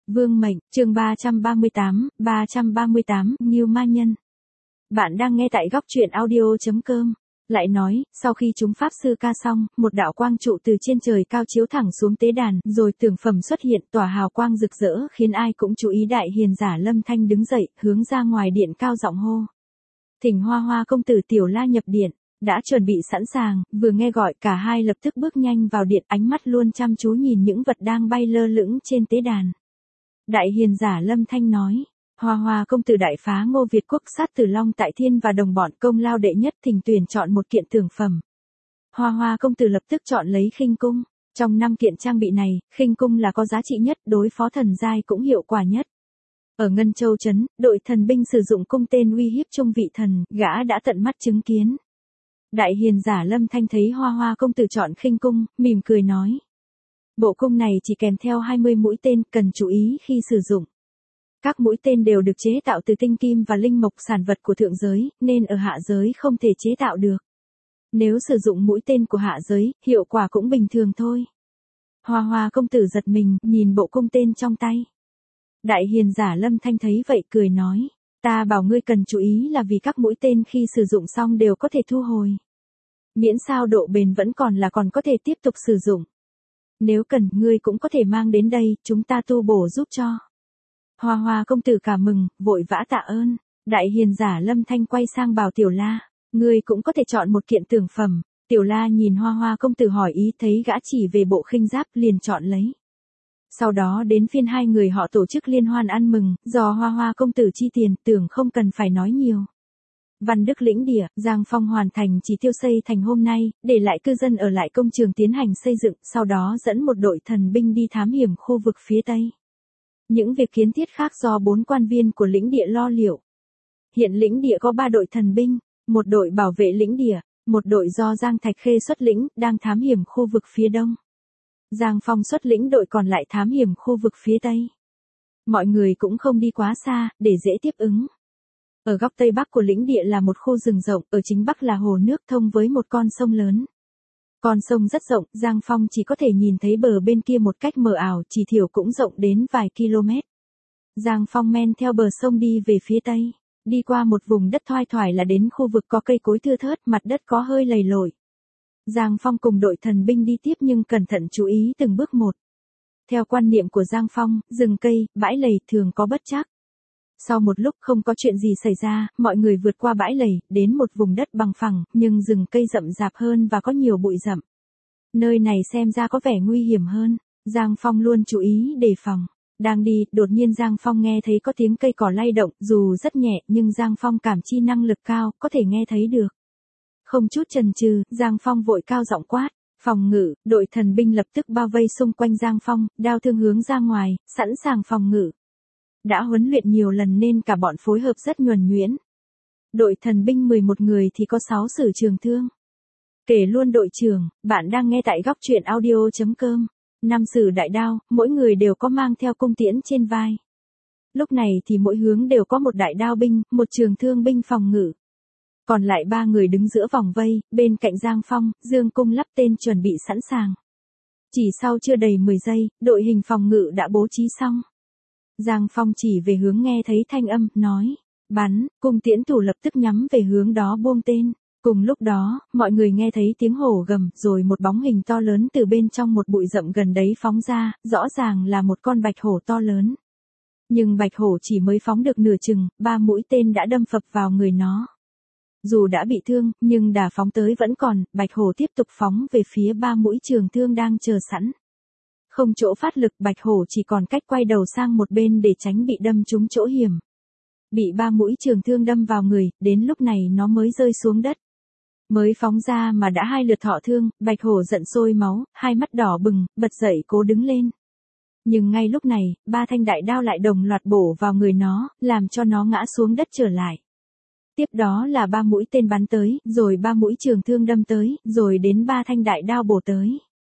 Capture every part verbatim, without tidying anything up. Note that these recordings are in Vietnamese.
Vương mệnh, chương ba trăm ba mươi tám, ba trăm ba mươi tám, Nhiêu ma nhân. Bạn đang nghe tại góc truyện audio chấm com. Lại nói, sau khi chúng pháp sư ca xong, một đạo quang trụ từ trên trời cao chiếu thẳng xuống tế đàn, rồi tưởng phẩm xuất hiện tỏa hào quang rực rỡ khiến ai cũng chú ý. Đại hiền giả Lâm Thanh đứng dậy, hướng ra ngoài điện cao giọng hô. Thỉnh Hoa Hoa công tử Tiểu La nhập điện. Đã chuẩn bị sẵn sàng, vừa nghe gọi cả hai lập tức bước nhanh vào điện, ánh mắt luôn chăm chú nhìn những vật đang bay lơ lửng trên tế đàn. Đại hiền giả Lâm Thanh nói, Hoa Hoa công tử đại phá Ngô Việt quốc sát tử Long tại Thiên và đồng bọn công lao đệ nhất, thỉnh tuyển chọn một kiện tưởng phẩm. Hoa Hoa công tử lập tức chọn lấy khinh cung. Trong năm kiện trang bị này, khinh cung là có giá trị nhất, đối phó thần giai cũng hiệu quả nhất. Ở Ngân Châu Trấn, đội thần binh sử dụng cung tên uy hiếp trung vị thần, gã đã tận mắt chứng kiến. Đại hiền giả Lâm Thanh thấy Hoa Hoa công tử chọn khinh cung, mỉm cười nói. Bộ cung này chỉ kèm theo hai mươi mũi tên, cần chú ý khi sử dụng. Các mũi tên đều được chế tạo từ tinh kim và linh mộc, sản vật của thượng giới, nên ở hạ giới không thể chế tạo được. Nếu sử dụng mũi tên của hạ giới, hiệu quả cũng bình thường thôi. Hoa Hoa công tử giật mình, nhìn bộ cung tên trong tay. Đại hiền giả Lâm Thanh thấy vậy cười nói. Ta bảo ngươi cần chú ý là vì các mũi tên khi sử dụng xong đều có thể thu hồi. Miễn sao độ bền vẫn còn là còn có thể tiếp tục sử dụng. Nếu cần, ngươi cũng có thể mang đến đây, chúng ta tu bổ giúp cho. Hoa Hoa công tử cảm mừng, vội vã tạ ơn. Đại hiền giả Lâm Thanh quay sang bảo Tiểu La, ngươi cũng có thể chọn một kiện tưởng phẩm. Tiểu La nhìn Hoa Hoa công tử hỏi ý, thấy gã chỉ về bộ khinh giáp liền chọn lấy. Sau đó đến phiên hai người họ tổ chức liên hoan ăn mừng, do Hoa Hoa công tử chi tiền, tưởng không cần phải nói nhiều. Văn Đức lĩnh địa, Giang Phong hoàn thành chỉ tiêu xây thành hôm nay, để lại cư dân ở lại công trường tiến hành xây dựng, sau đó dẫn một đội thần binh đi thám hiểm khu vực phía Tây. Những việc kiến thiết khác do bốn quan viên của lĩnh địa lo liệu. Hiện lĩnh địa có ba đội thần binh, một đội bảo vệ lĩnh địa, một đội do Giang Thạch Khê xuất lĩnh, đang thám hiểm khu vực phía Đông. Giang Phong xuất lĩnh đội còn lại thám hiểm khu vực phía Tây. Mọi người cũng không đi quá xa, để dễ tiếp ứng. Ở góc Tây Bắc của lĩnh địa là một khu rừng rộng, ở chính Bắc là hồ nước thông với một con sông lớn. Con sông rất rộng, Giang Phong chỉ có thể nhìn thấy bờ bên kia một cách mờ ảo, chỉ thiểu cũng rộng đến vài km. Giang Phong men theo bờ sông đi về phía Tây, đi qua một vùng đất thoai thoải là đến khu vực có cây cối thưa thớt, mặt đất có hơi lầy lội. Giang Phong cùng đội thần binh đi tiếp nhưng cẩn thận chú ý từng bước một. Theo quan niệm của Giang Phong, rừng cây, bãi lầy thường có bất trắc. Sau một lúc không có chuyện gì xảy ra, mọi người vượt qua bãi lầy, đến một vùng đất bằng phẳng, nhưng rừng cây rậm rạp hơn và có nhiều bụi rậm. Nơi này xem ra có vẻ nguy hiểm hơn, Giang Phong luôn chú ý đề phòng. Đang đi, đột nhiên Giang Phong nghe thấy có tiếng cây cỏ lay động, dù rất nhẹ nhưng Giang Phong cảm chi năng lực cao, có thể nghe thấy được. Không chút chần chừ, Giang Phong vội cao giọng quát, phòng ngự, đội thần binh lập tức bao vây xung quanh Giang Phong, đao thương hướng ra ngoài, sẵn sàng phòng ngự. Đã huấn luyện nhiều lần nên cả bọn phối hợp rất nhuần nhuyễn. Đội thần binh mười một người thì có sáu sử trường thương. Kể luôn đội trưởng, bạn đang nghe tại góc truyện audio chấm com. Năm sử đại đao, mỗi người đều có mang theo cung tiễn trên vai. Lúc này thì mỗi hướng đều có một đại đao binh, một trường thương binh phòng ngự. Còn lại ba người đứng giữa vòng vây, bên cạnh Giang Phong, dương cung lắp tên chuẩn bị sẵn sàng. Chỉ sau chưa đầy mười giây, đội hình phòng ngự đã bố trí xong. Giang Phong chỉ về hướng nghe thấy thanh âm, nói, bắn, cung tiễn thủ lập tức nhắm về hướng đó buông tên. Cùng lúc đó, mọi người nghe thấy tiếng hổ gầm, rồi một bóng hình to lớn từ bên trong một bụi rậm gần đấy phóng ra, rõ ràng là một con bạch hổ to lớn. Nhưng bạch hổ chỉ mới phóng được nửa chừng, ba mũi tên đã đâm phập vào người nó. Dù đã bị thương, nhưng đà phóng tới vẫn còn, bạch hổ tiếp tục phóng về phía ba mũi trường thương đang chờ sẵn. Không chỗ phát lực, bạch hổ chỉ còn cách quay đầu sang một bên để tránh bị đâm trúng chỗ hiểm. Bị ba mũi trường thương đâm vào người, đến lúc này nó mới rơi xuống đất. Mới phóng ra mà đã hai lượt thọ thương, bạch hổ giận sôi máu, hai mắt đỏ bừng, bật dậy cố đứng lên. Nhưng ngay lúc này, ba thanh đại đao lại đồng loạt bổ vào người nó, làm cho nó ngã xuống đất trở lại. Tiếp đó là ba mũi tên bắn tới, rồi ba mũi trường thương đâm tới, rồi đến ba thanh đại đao bổ tới.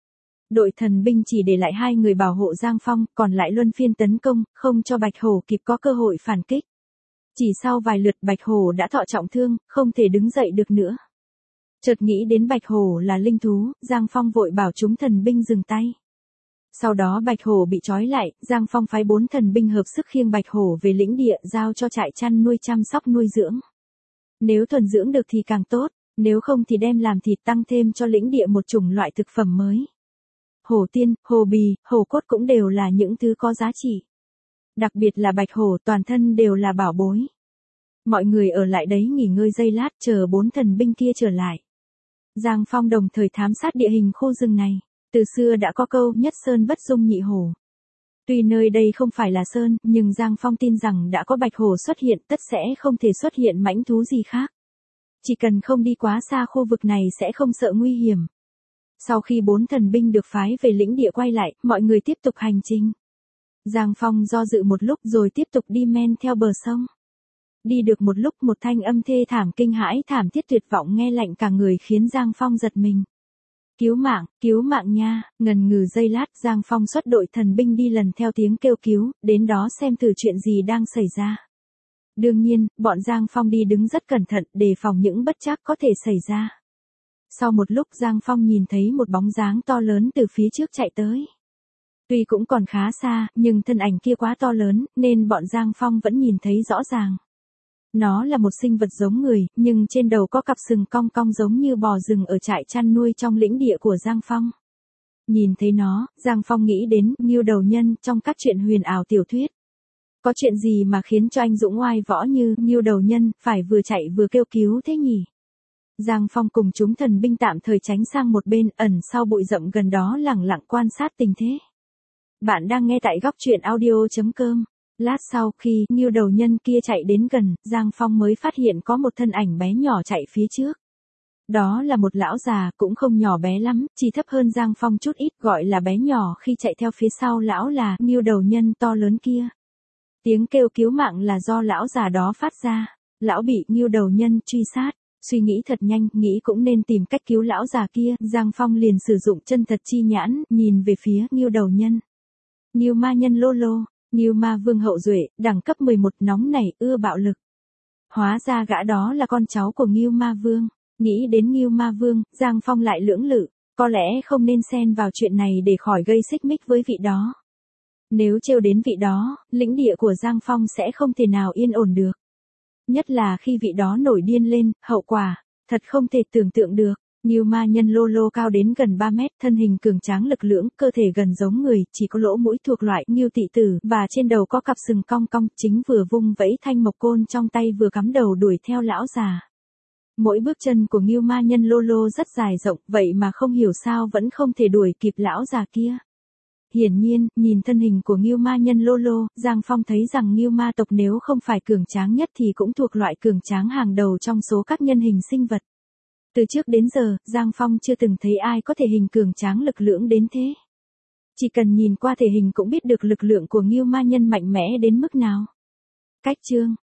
Đội thần binh chỉ để lại hai người bảo hộ Giang Phong, còn lại luân phiên tấn công, không cho bạch hổ kịp có cơ hội phản kích. Chỉ sau vài lượt bạch hổ đã thọ trọng thương, không thể đứng dậy được nữa. Chợt nghĩ đến bạch hổ là linh thú, Giang Phong vội bảo chúng thần binh dừng tay. Sau đó Bạch Hổ bị trói lại, Giang Phong phái bốn thần binh hợp sức khiêng Bạch Hổ về lĩnh địa giao cho trại chăn nuôi chăm sóc nuôi dưỡng. Nếu thuần dưỡng được thì càng tốt, nếu không thì đem làm thịt tăng thêm cho lĩnh địa một chủng loại thực phẩm mới. Hổ tiên, hổ bì, hổ cốt cũng đều là những thứ có giá trị. Đặc biệt là Bạch Hổ toàn thân đều là bảo bối. Mọi người ở lại đấy nghỉ ngơi giây lát chờ bốn thần binh kia trở lại. Giang Phong đồng thời thám sát địa hình khu rừng này. Từ xưa đã có câu nhất sơn bất dung nhị hổ. Tuy nơi đây không phải là sơn, nhưng Giang Phong tin rằng đã có Bạch Hổ xuất hiện tất sẽ không thể xuất hiện mãnh thú gì khác. Chỉ cần không đi quá xa khu vực này sẽ không sợ nguy hiểm. Sau khi bốn thần binh được phái về lĩnh địa quay lại, mọi người tiếp tục hành trình. Giang Phong do dự một lúc rồi tiếp tục đi men theo bờ sông. Đi được một lúc một thanh âm thê thảm kinh hãi thảm thiết tuyệt vọng nghe lạnh cả người khiến Giang Phong giật mình. Cứu mạng, cứu mạng nha, ngần ngừ giây lát Giang Phong xuất đội thần binh đi lần theo tiếng kêu cứu, đến đó xem thử chuyện gì đang xảy ra. Đương nhiên, bọn Giang Phong đi đứng rất cẩn thận đề phòng những bất trắc có thể xảy ra. Sau một lúc Giang Phong nhìn thấy một bóng dáng to lớn từ phía trước chạy tới. Tuy cũng còn khá xa, nhưng thân ảnh kia quá to lớn, nên bọn Giang Phong vẫn nhìn thấy rõ ràng. Nó là một sinh vật giống người, nhưng trên đầu có cặp sừng cong cong giống như bò rừng ở trại chăn nuôi trong lĩnh địa của Giang Phong. Nhìn thấy nó, Giang Phong nghĩ đến Ngưu Đầu Nhân trong các truyện huyền ảo tiểu thuyết. Có chuyện gì mà khiến cho anh dũng oai võ như Ngưu Đầu Nhân phải vừa chạy vừa kêu cứu thế nhỉ? Giang Phong cùng chúng thần binh tạm thời tránh sang một bên ẩn sau bụi rậm gần đó lẳng lặng quan sát tình thế. Bạn đang nghe tại góc truyện audio chấm com. Lát sau khi Ngưu Đầu Nhân kia chạy đến gần, Giang Phong mới phát hiện có một thân ảnh bé nhỏ chạy phía trước. Đó là một lão già cũng không nhỏ bé lắm, chỉ thấp hơn Giang Phong chút ít gọi là bé nhỏ khi chạy theo phía sau lão là Ngưu Đầu Nhân to lớn kia. Tiếng kêu cứu mạng là do lão già đó phát ra, lão bị Ngưu Đầu Nhân truy sát. Suy nghĩ thật nhanh, nghĩ cũng nên tìm cách cứu lão già kia, Giang Phong liền sử dụng chân thật chi nhãn, nhìn về phía Ngưu Đầu Nhân. Ngưu ma nhân lô lô, Ngưu ma vương hậu duệ, đẳng cấp mười một nóng nảy, ưa bạo lực. Hóa ra gã đó là con cháu của Ngưu ma vương. Nghĩ đến Ngưu ma vương, Giang Phong lại lưỡng lự, có lẽ không nên xen vào chuyện này để khỏi gây xích mích với vị đó. Nếu trêu đến vị đó, lĩnh địa của Giang Phong sẽ không thể nào yên ổn được. Nhất là khi vị đó nổi điên lên, hậu quả, thật không thể tưởng tượng được. Ngưu ma nhân lô lô cao đến gần ba mét, thân hình cường tráng lực lưỡng, cơ thể gần giống người, chỉ có lỗ mũi thuộc loại Ngưu tỵ tử, và trên đầu có cặp sừng cong cong, chính vừa vung vẫy thanh mộc côn trong tay vừa cắm đầu đuổi theo lão già. Mỗi bước chân của Ngưu ma nhân lô lô rất dài rộng, vậy mà không hiểu sao vẫn không thể đuổi kịp lão già kia. Hiển nhiên, nhìn thân hình của Ngưu ma nhân lô lô, Giang Phong thấy rằng Ngưu ma tộc nếu không phải cường tráng nhất thì cũng thuộc loại cường tráng hàng đầu trong số các nhân hình sinh vật. Từ trước đến giờ, Giang Phong chưa từng thấy ai có thể hình cường tráng lực lưỡng đến thế. Chỉ cần nhìn qua thể hình cũng biết được lực lượng của Ngưu ma nhân mạnh mẽ đến mức nào. Cách chương